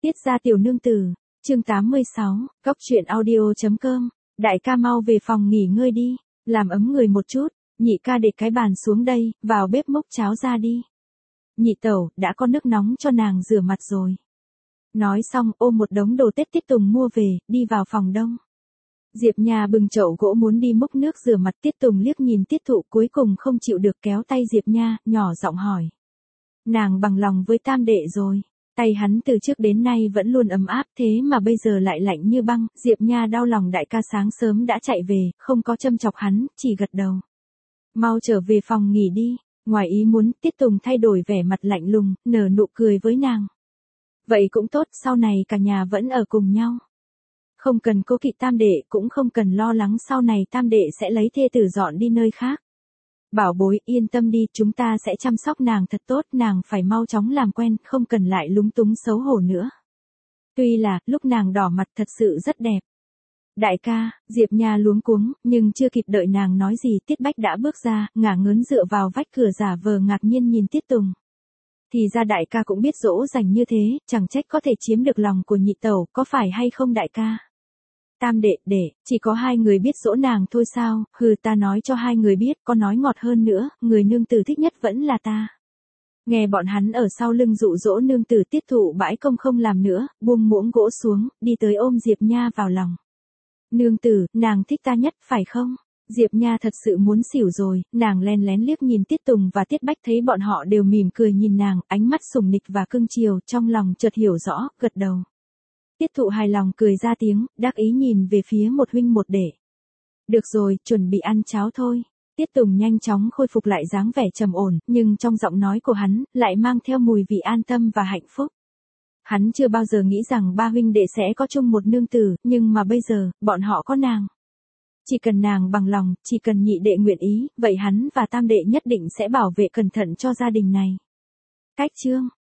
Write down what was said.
Tiết gia tiểu nương tử, chương 86, Cóc truyện audio.com, đại ca mau về phòng nghỉ ngơi đi, làm ấm người một chút, nhị ca để cái bàn xuống đây, vào bếp múc cháo ra đi. Nhị tẩu, đã có nước nóng cho nàng rửa mặt rồi. Nói xong ôm một đống đồ Tết Tiết Tùng mua về, đi vào phòng đông. Diệp Nha bưng chậu gỗ muốn đi múc nước rửa mặt, Tiết Tùng liếc nhìn Tiết Thụ cuối cùng không chịu được kéo tay Diệp Nha, nhỏ giọng hỏi. Nàng bằng lòng với tam đệ rồi. Tay hắn từ trước đến nay vẫn luôn ấm áp, thế mà bây giờ lại lạnh như băng. Diệp Nha đau lòng đại ca sáng sớm đã chạy về, không có châm chọc hắn, chỉ gật đầu. Mau trở về phòng nghỉ đi. Ngoài ý muốn, Tiết Tùng thay đổi vẻ mặt lạnh lùng, nở nụ cười với nàng. Vậy cũng tốt, sau này cả nhà vẫn ở cùng nhau. Không cần cố kỵ tam đệ, cũng không cần lo lắng sau này tam đệ sẽ lấy thê tử dọn đi nơi khác. Bảo bối, yên tâm đi, chúng ta sẽ chăm sóc nàng thật tốt, nàng phải mau chóng làm quen, không cần lại lúng túng xấu hổ nữa. Tuy là, lúc nàng đỏ mặt thật sự rất đẹp. Đại ca, Diệp Nha luống cuống, nhưng chưa kịp đợi nàng nói gì, Tiết Bách đã bước ra, ngả ngớn dựa vào vách cửa giả vờ ngạc nhiên nhìn Tiết Tùng. Thì ra đại ca cũng biết dỗ dành như thế, chẳng trách có thể chiếm được lòng của nhị tẩu, có phải hay không đại ca? Tam đệ, chỉ có hai người biết dỗ nàng thôi sao, hừ, ta nói cho hai người biết, có nói ngọt hơn nữa, người nương tử thích nhất vẫn là ta. Nghe bọn hắn ở sau lưng dụ dỗ nương tử, Tiết Thụ bãi công không làm nữa, buông muỗng gỗ xuống, đi tới ôm Diệp Nha vào lòng. Nương tử, nàng thích ta nhất, phải không? Diệp Nha thật sự muốn xỉu rồi, nàng len lén liếc nhìn Tiết Tùng và Tiết Bách, thấy bọn họ đều mỉm cười nhìn nàng, ánh mắt sủng nịch và cưng chiều, trong lòng chợt hiểu rõ, gật đầu. Tiết Thụ hài lòng cười ra tiếng, đắc ý nhìn về phía một huynh một đệ. Được rồi, chuẩn bị ăn cháo thôi. Tiết Tùng nhanh chóng khôi phục lại dáng vẻ trầm ổn, nhưng trong giọng nói của hắn, lại mang theo mùi vị an tâm và hạnh phúc. Hắn chưa bao giờ nghĩ rằng ba huynh đệ sẽ có chung một nương tử, nhưng mà bây giờ, bọn họ có nàng. Chỉ cần nàng bằng lòng, chỉ cần nhị đệ nguyện ý, vậy hắn và tam đệ nhất định sẽ bảo vệ cẩn thận cho gia đình này. Cách chương